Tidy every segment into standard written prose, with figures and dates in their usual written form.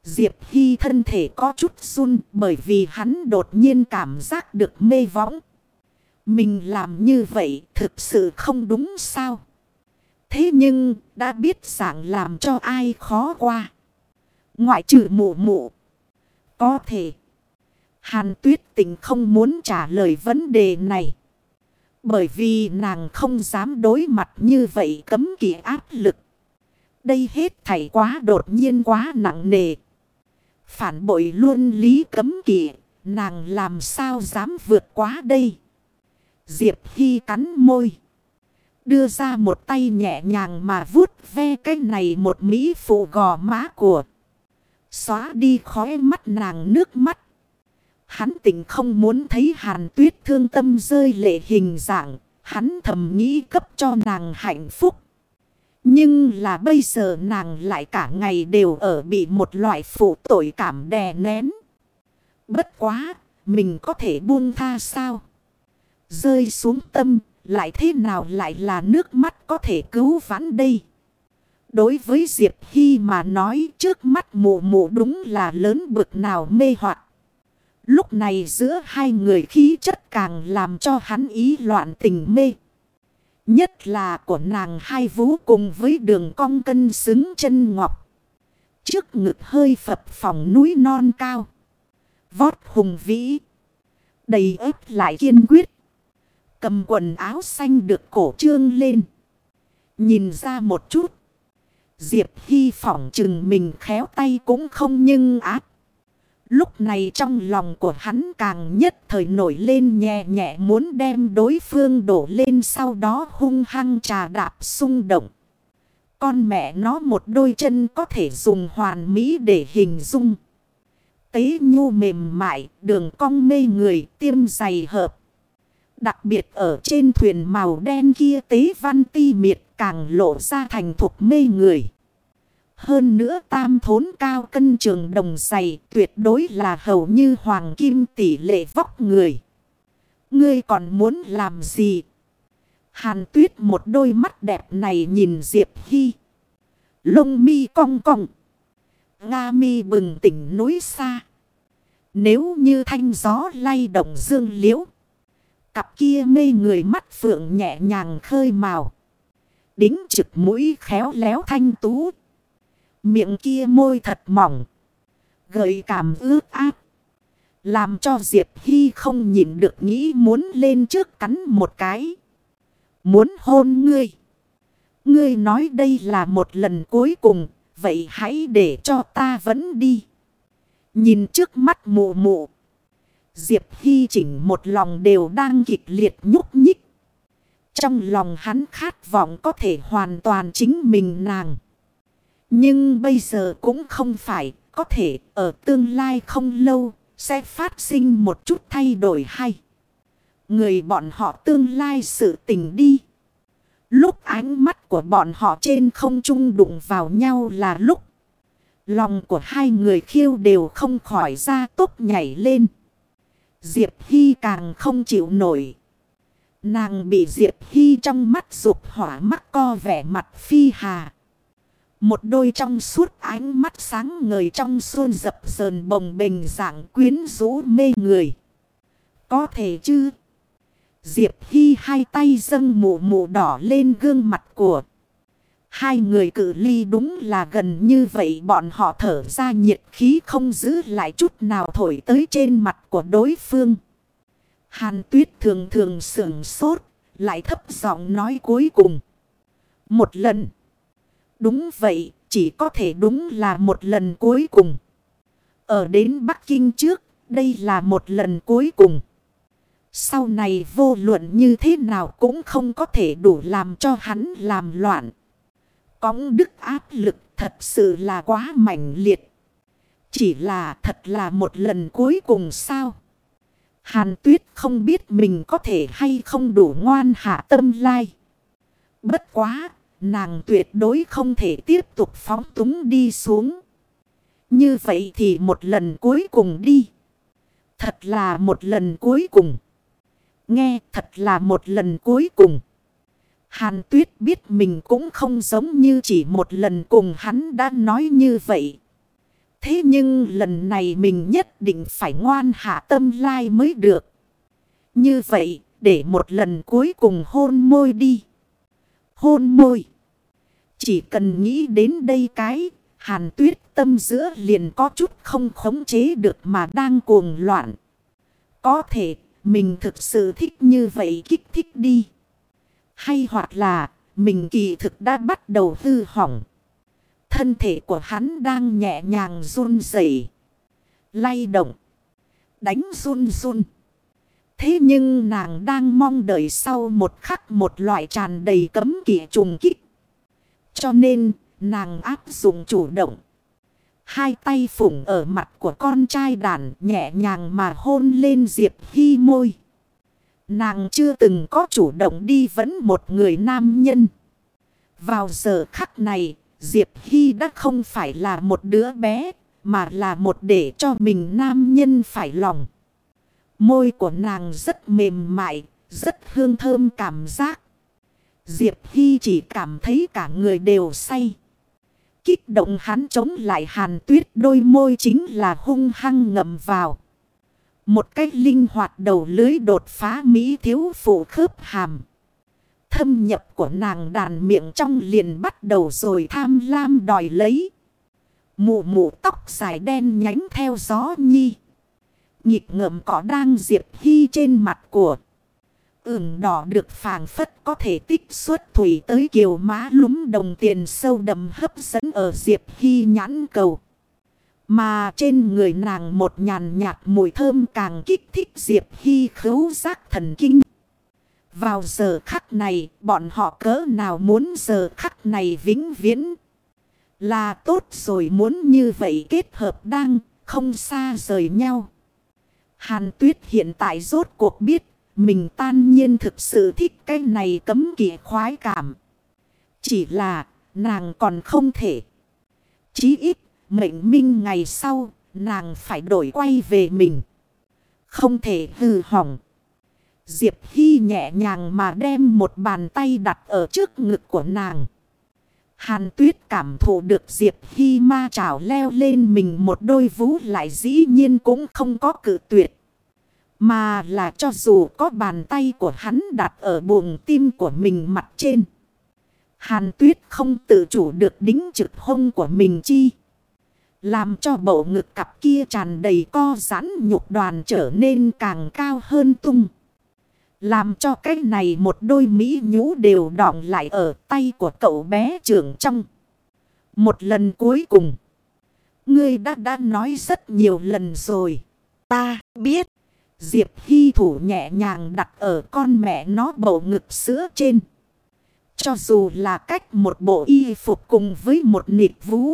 Diệp Hy thân thể có chút run bởi vì hắn đột nhiên cảm giác được mê võng. Mình làm như vậy thực sự không đúng sao? Thế nhưng đã biết dạng làm cho ai khó qua. Ngoại trừ mụ mụ. Có thể. Hàn Tuyết Tình không muốn trả lời vấn đề này. Bởi vì nàng không dám đối mặt như vậy cấm kỵ áp lực. Đây hết thảy quá đột nhiên quá nặng nề. Phản bội luôn lý cấm kỵ. Nàng làm sao dám vượt quá đây? Diệp Hy cắn môi. Đưa ra một tay nhẹ nhàng mà vuốt ve cái này một mỹ phụ gò má của. Xóa đi khóe mắt nàng nước mắt. Hắn tỉnh không muốn thấy Hàn Tuyết thương tâm rơi lệ hình dạng. Hắn thầm nghĩ cấp cho nàng hạnh phúc. Nhưng là bây giờ nàng lại cả ngày đều ở bị một loại phụ tội cảm đè nén. Bất quá, mình có thể buông tha sao? Rơi xuống tâm, lại thế nào lại là nước mắt có thể cứu vãn đây? Đối với Diệp Hy mà nói trước mắt mụ mụ đúng là lớn bực nào mê hoặc. Lúc này giữa hai người khí chất càng làm cho hắn ý loạn tình mê. Nhất là của nàng hai vú cùng với đường cong cân xứng chân ngọc. Trước ngực hơi phập phồng núi non cao. Vót hùng vĩ. Đầy ếp lại kiên quyết. Cầm quần áo xanh được cổ trương lên. Nhìn ra một chút. Diệp Hy phỏng chừng mình khéo tay cũng không nhưng ác. Lúc này trong lòng của hắn càng nhất thời nổi lên nhẹ nhẹ muốn đem đối phương đổ lên sau đó hung hăng trà đạp xung động. Con mẹ nó một đôi chân có thể dùng hoàn mỹ để hình dung. Tế nhu mềm mại, đường cong mê người, tiêm dày hợp. Đặc biệt ở trên thuyền màu đen kia tế văn ti miệt càng lộ ra thành thục mê người. Hơn nữa tam thốn cao cân trường đồng dày tuyệt đối là hầu như hoàng kim tỷ lệ vóc người. Ngươi còn muốn làm gì? Hàn Tuyết một đôi mắt đẹp này nhìn Diệp Hy. Lông mi cong cong. Nga mi bừng tỉnh núi xa. Nếu như thanh gió lay động dương liễu. Cặp kia mê người mắt phượng nhẹ nhàng khơi màu. Đính trực mũi khéo léo thanh tú. Miệng kia môi thật mỏng. Gợi cảm ướt át. Làm cho Diệp Hy không nhịn được nghĩ muốn lên trước cắn một cái. Muốn hôn ngươi. Ngươi nói đây là một lần cuối cùng. Vậy hãy để cho ta vẫn đi. Nhìn trước mắt mụ mụ. Diệp Hy chỉnh một lòng đều đang kịch liệt nhúc nhích. Trong lòng hắn khát vọng có thể hoàn toàn chính mình nàng. Nhưng bây giờ cũng không phải, có thể ở tương lai không lâu sẽ phát sinh một chút thay đổi hay. Người bọn họ tương lai sự tình đi. Lúc ánh mắt của bọn họ trên không trung đụng vào nhau là lúc lòng của hai người khiêu đều không khỏi ra tốc nhảy lên. Diệp Hy càng không chịu nổi. Nàng bị Diệp Hy trong mắt dục hỏa mắc co vẻ mặt phi hà. Một đôi trong suốt ánh mắt sáng ngời trong xuân dập dờn bồng bềnh dạng quyến rũ mê người. Có thể chứ? Diệp Hy hai tay dâng mụ mụ đỏ lên gương mặt của. Hai người cự ly đúng là gần như vậy bọn họ thở ra nhiệt khí không giữ lại chút nào thổi tới trên mặt của đối phương. Hàn Tuyết thường thường sửng sốt, lại thấp giọng nói cuối cùng. Một lần. Đúng vậy, chỉ có thể đúng là một lần cuối cùng. Ở đến Bắc Kinh trước, đây là một lần cuối cùng. Sau này vô luận như thế nào cũng không có thể đủ làm cho hắn làm loạn. Cõng đức áp lực thật sự là quá mãnh liệt. Chỉ là thật là một lần cuối cùng sao? Hàn Tuyết không biết mình có thể hay không đủ ngoan hạ tâm lai. Bất quá, nàng tuyệt đối không thể tiếp tục phóng túng đi xuống. Như vậy thì một lần cuối cùng đi. Thật là một lần cuối cùng. Nghe thật là một lần cuối cùng. Hàn Tuyết biết mình cũng không giống như chỉ một lần cùng hắn đã nói như vậy. Thế nhưng lần này mình nhất định phải ngoan hạ tâm lai mới được. Như vậy, để một lần cuối cùng hôn môi đi. Hôn môi. Chỉ cần nghĩ đến đây cái, Hàn Tuyết tâm giữa liền có chút không khống chế được mà đang cuồng loạn. Có thể, mình thực sự thích như vậy kích thích đi. Hay hoặc là, mình kỳ thực đã bắt đầu hư hỏng. Thân thể của hắn đang nhẹ nhàng run rẩy, lay động, đánh run run. Thế nhưng nàng đang mong đợi sau một khắc một loại tràn đầy cấm kỵ trùng kích. Cho nên, nàng áp dụng chủ động. Hai tay phủng ở mặt của con trai đàn nhẹ nhàng mà hôn lên Diệp Hy môi. Nàng chưa từng có chủ động đi vẫn một người nam nhân. Vào giờ khắc này, Diệp Hy đã không phải là một đứa bé, mà là một để cho mình nam nhân phải lòng. Môi của nàng rất mềm mại, rất hương thơm cảm giác. Diệp Hy chỉ cảm thấy cả người đều say. Kích động hắn chống lại Hàn Tuyết, đôi môi chính là hung hăng ngậm vào. Một cách linh hoạt đầu lưới đột phá mỹ thiếu phụ khớp hàm. Thâm nhập của nàng đàn miệng trong liền bắt đầu rồi tham lam đòi lấy. Mụ mụ tóc dài đen nhánh theo gió nhi. Nhịp ngợm cỏ đang Diệp Hy trên mặt của. Ửng đỏ được phảng phất có thể tích xuất thủy tới kiều má lúm đồng tiền sâu đậm hấp dẫn ở Diệp Hy nhãn cầu. Mà trên người nàng một nhàn nhạt mùi thơm càng kích thích Diệp Hy khứu giác thần kinh. Vào giờ khắc này, bọn họ cỡ nào muốn giờ khắc này vĩnh viễn. Là tốt rồi, muốn như vậy kết hợp đang không xa rời nhau. Hàn Tuyết hiện tại rốt cuộc biết, mình tan nhiên thực sự thích cái này cấm kỵ khoái cảm. Chỉ là, nàng còn không thể. Chí ít, mệnh minh ngày sau, nàng phải đổi quay về mình. Không thể hư hỏng. Diệp Hy nhẹ nhàng mà đem một bàn tay đặt ở trước ngực của nàng. Hàn Tuyết cảm thụ được Diệp Hy ma chảo leo lên mình một đôi vú lại dĩ nhiên cũng không có cự tuyệt. Mà là cho dù có bàn tay của hắn đặt ở buồng tim của mình mặt trên. Hàn Tuyết không tự chủ được đính trực hông của mình chi. Làm cho bộ ngực cặp kia tràn đầy co giãn nhục đoàn trở nên càng cao hơn tung. Làm cho cái này một đôi mỹ nhũ đều đọng lại ở tay của cậu bé trưởng trong. Một lần cuối cùng. Ngươi đã nói rất nhiều lần rồi. Ta biết. Diệp Hy thủ nhẹ nhàng đặt ở con mẹ nó bầu ngực sữa trên. Cho dù là cách một bộ y phục cùng với một nịt vú.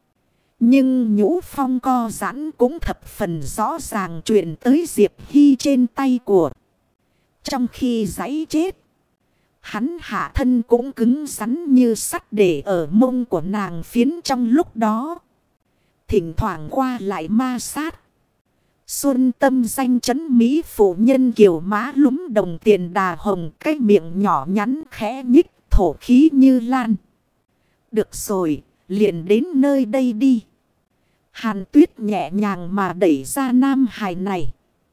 Nhưng nhũ phong co giãn cũng thập phần rõ ràng truyền tới Diệp Hy trên tay của. Trong khi giãy chết, hắn hạ thân cũng cứng rắn như sắt để ở mông của nàng phiến trong lúc đó. Thỉnh thoảng qua lại ma sát. Xuân tâm danh chấn mỹ phụ nhân kiều má lúm đồng tiền đà hồng, cái miệng nhỏ nhắn khẽ nhích thổ khí như lan. Được rồi, liền đến nơi đây đi. Hàn Tuyết nhẹ nhàng mà đẩy ra nam hài này.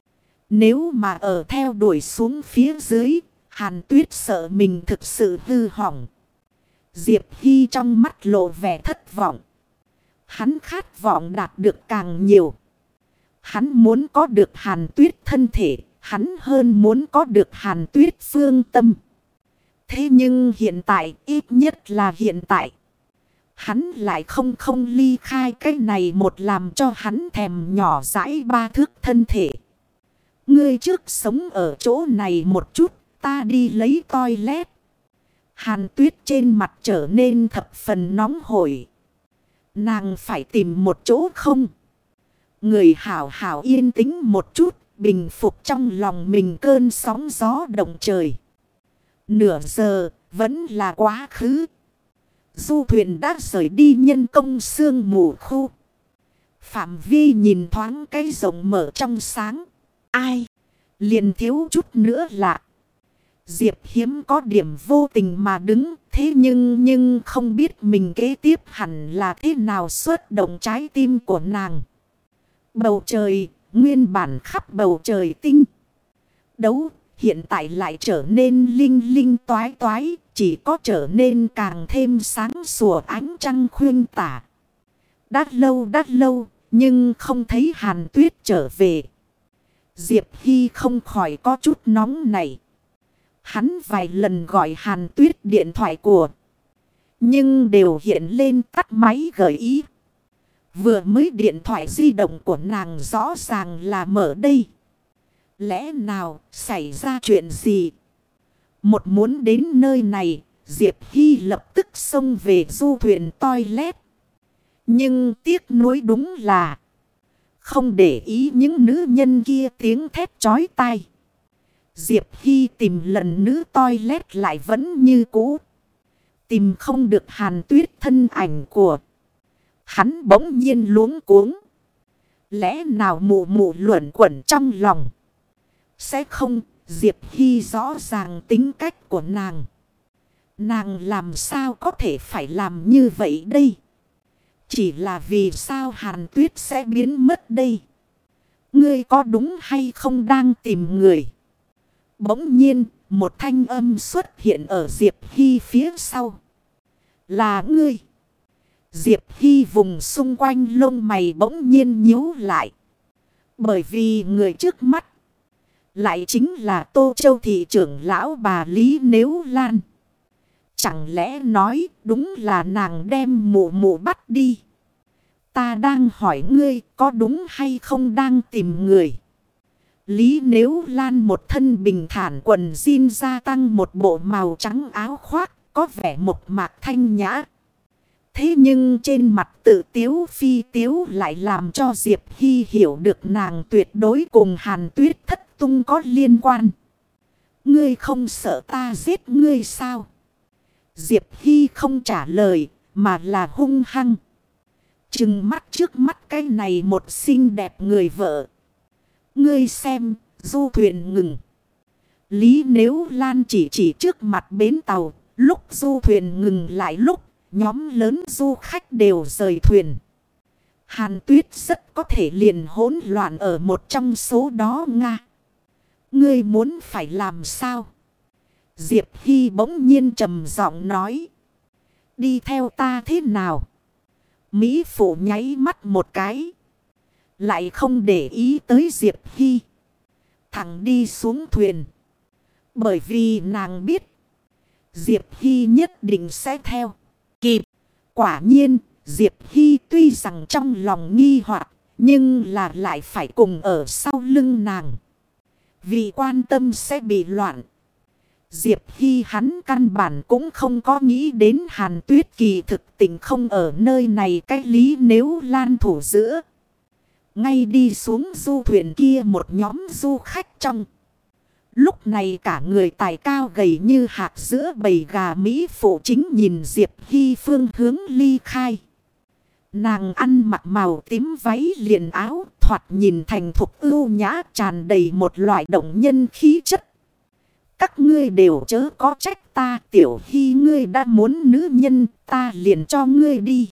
Nếu mà ở theo đuổi xuống phía dưới, Hàn Tuyết sợ mình thực sự hư hỏng. Diệp Hy trong mắt lộ vẻ thất vọng. Hắn khát vọng đạt được càng nhiều. Hắn muốn có được Hàn Tuyết thân thể, hắn hơn muốn có được Hàn Tuyết phương tâm. Thế nhưng hiện tại, ít nhất là hiện tại, hắn lại không ly khai cái này một làm cho hắn thèm nhỏ dãi ba thước thân thể. Ngươi trước sống ở chỗ này một chút, ta đi lấy toilet. Hàn Tuyết trên mặt trở nên thập phần nóng hổi. Nàng phải tìm một chỗ không. Người hảo hảo yên tĩnh một chút, bình phục trong lòng mình cơn sóng gió động trời. Nửa giờ, vẫn là quá khứ. Du thuyền đã rời đi nhân công sương mù khu. Phạm vi nhìn thoáng cái rộng mở trong sáng. Ai? Liền thiếu chút nữa là. Diệp Hiếm có điểm vô tình mà đứng, Thế nhưng không biết mình kế tiếp hẳn là thế nào xuất động trái tim của nàng. Bầu trời, nguyên bản khắp bầu trời tinh đấu, hiện tại lại trở nên linh linh toái toái, chỉ có trở nên càng thêm sáng sủa ánh trăng khuyên tả. Đã lâu, nhưng không thấy Hàn Tuyết trở về. Diệp Hy không khỏi có chút nóng này. Hắn vài lần gọi Hàn Tuyết điện thoại của, nhưng đều hiện lên tắt máy gợi ý. Vừa mới điện thoại di động của nàng rõ ràng là mở đây. Lẽ nào xảy ra chuyện gì? Một muốn đến nơi này, Diệp Hy lập tức xông về du thuyền toilet. Nhưng tiếc nuối đúng là không để ý những nữ nhân kia tiếng thét chói tai. Diệp Hy tìm lần nữ toilet lại vẫn như cũ. Tìm không được Hàn Tuyết thân ảnh của. Hắn bỗng nhiên luống cuống. Lẽ nào mụ mụ luẩn quẩn trong lòng? Sẽ không, Diệp Hy rõ ràng tính cách của nàng. Nàng làm sao có thể phải làm như vậy đây? Chỉ là vì sao Hàn Tuyết sẽ biến mất đây? Ngươi có đúng hay không đang tìm người? Bỗng nhiên, một thanh âm xuất hiện ở Diệp Hy phía sau. Là ngươi. Diệp Hy vùng xung quanh lông mày bỗng nhiên nhíu lại. Bởi vì người trước mắt lại chính là Tô Châu thị trưởng lão bà Lý Nếu Lan. Chẳng lẽ nói đúng là nàng đem mụ mụ bắt đi? Ta đang hỏi ngươi có đúng hay không đang tìm người? Lý Nếu Lan một thân bình thản quần jean gia tăng một bộ màu trắng áo khoác, có vẻ mộc mạc thanh nhã. Thế nhưng trên mặt tự tiếu phi tiếu lại làm cho Diệp Hy hiểu được nàng tuyệt đối cùng Hàn Tuyết thất tung có liên quan. Ngươi không sợ ta giết ngươi sao? Diệp Hy không trả lời mà là hung hăng. Trừng mắt trước mắt cái này một xinh đẹp người vợ. Ngươi xem, du thuyền ngừng. Lý Nếu Lan chỉ trước mặt bến tàu. Lúc du thuyền ngừng lại lúc nhóm lớn du khách đều rời thuyền. Hàn Tuyết rất có thể liền hỗn loạn ở một trong số đó nga. Ngươi muốn phải làm sao? Diệp Hy bỗng nhiên trầm giọng nói. Đi theo ta thế nào? Mỹ Phụ nháy mắt một cái. Lại không để ý tới Diệp Hy. Thẳng đi xuống thuyền. Bởi vì nàng biết. Diệp Hy nhất định sẽ theo. Kịp. Quả nhiên, Diệp Hy tuy rằng trong lòng nghi hoặc, nhưng là lại phải cùng ở sau lưng nàng. Vì quan tâm sẽ bị loạn. Diệp Hy hắn căn bản cũng không có nghĩ đến Hàn Tuyết kỳ thực tình không ở nơi này cái Lý Nếu Lan thủ giữa. Ngay đi xuống du thuyền kia một nhóm du khách trong. Lúc này cả người tài cao gầy như hạt giữa bầy gà Mỹ Phụ chính nhìn Diệp Hy phương hướng ly khai. Nàng ăn mặc màu tím váy liền áo thoạt nhìn thành thục ưu nhã tràn đầy một loại động nhân khí chất. Các ngươi đều chớ có trách ta, Tiểu Hy ngươi đã muốn nữ nhân ta liền cho ngươi đi.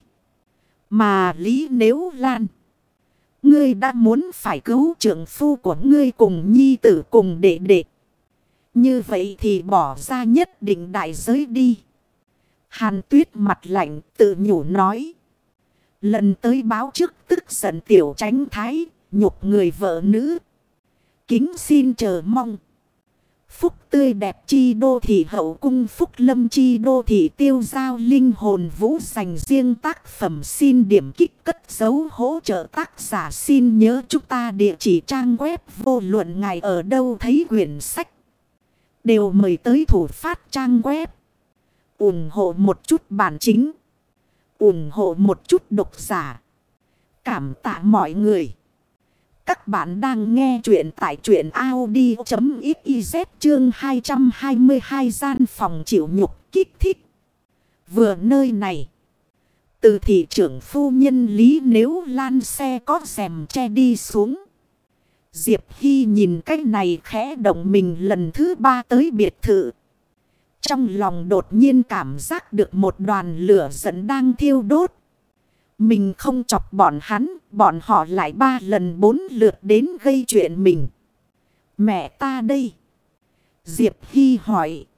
Mà Lý Nếu Lan, ngươi đã muốn phải cứu trưởng phu của ngươi cùng nhi tử cùng đệ đệ. Như vậy thì bỏ ra nhất định đại giới đi. Hàn Tuyết mặt lạnh tự nhủ nói. Lần tới báo trước tức giận tiểu tránh thái, nhục người vợ nữ. Kính xin chờ mong. Phúc tươi đẹp chi đô thị hậu cung, phúc lâm chi đô thị tiêu giao linh hồn vũ dành riêng tác phẩm, xin điểm kích cất dấu hỗ trợ tác giả, xin nhớ chúng ta địa chỉ trang web vô luận ngài ở đâu thấy quyển sách. Đều mời tới thủ phát trang web. Ủng hộ một chút bản chính. Ủng hộ một chút độc giả. Cảm tạ mọi người. Các bạn đang nghe chuyện tại truyện audio.xyz chương 222 gian phòng chịu nhục kích thích. Vừa nơi này. Từ thị trưởng phu nhân Lý Nếu Lan xe có rèm che đi xuống. Diệp Hy nhìn cái này khẽ động mình lần thứ 3 tới biệt thự. Trong lòng đột nhiên cảm giác được một đoàn lửa giận đang thiêu đốt. Mình không chọc bọn họ lại 3 lần 4 lượt đến gây chuyện mình. Mẹ ta đây. Diệp Hy hỏi.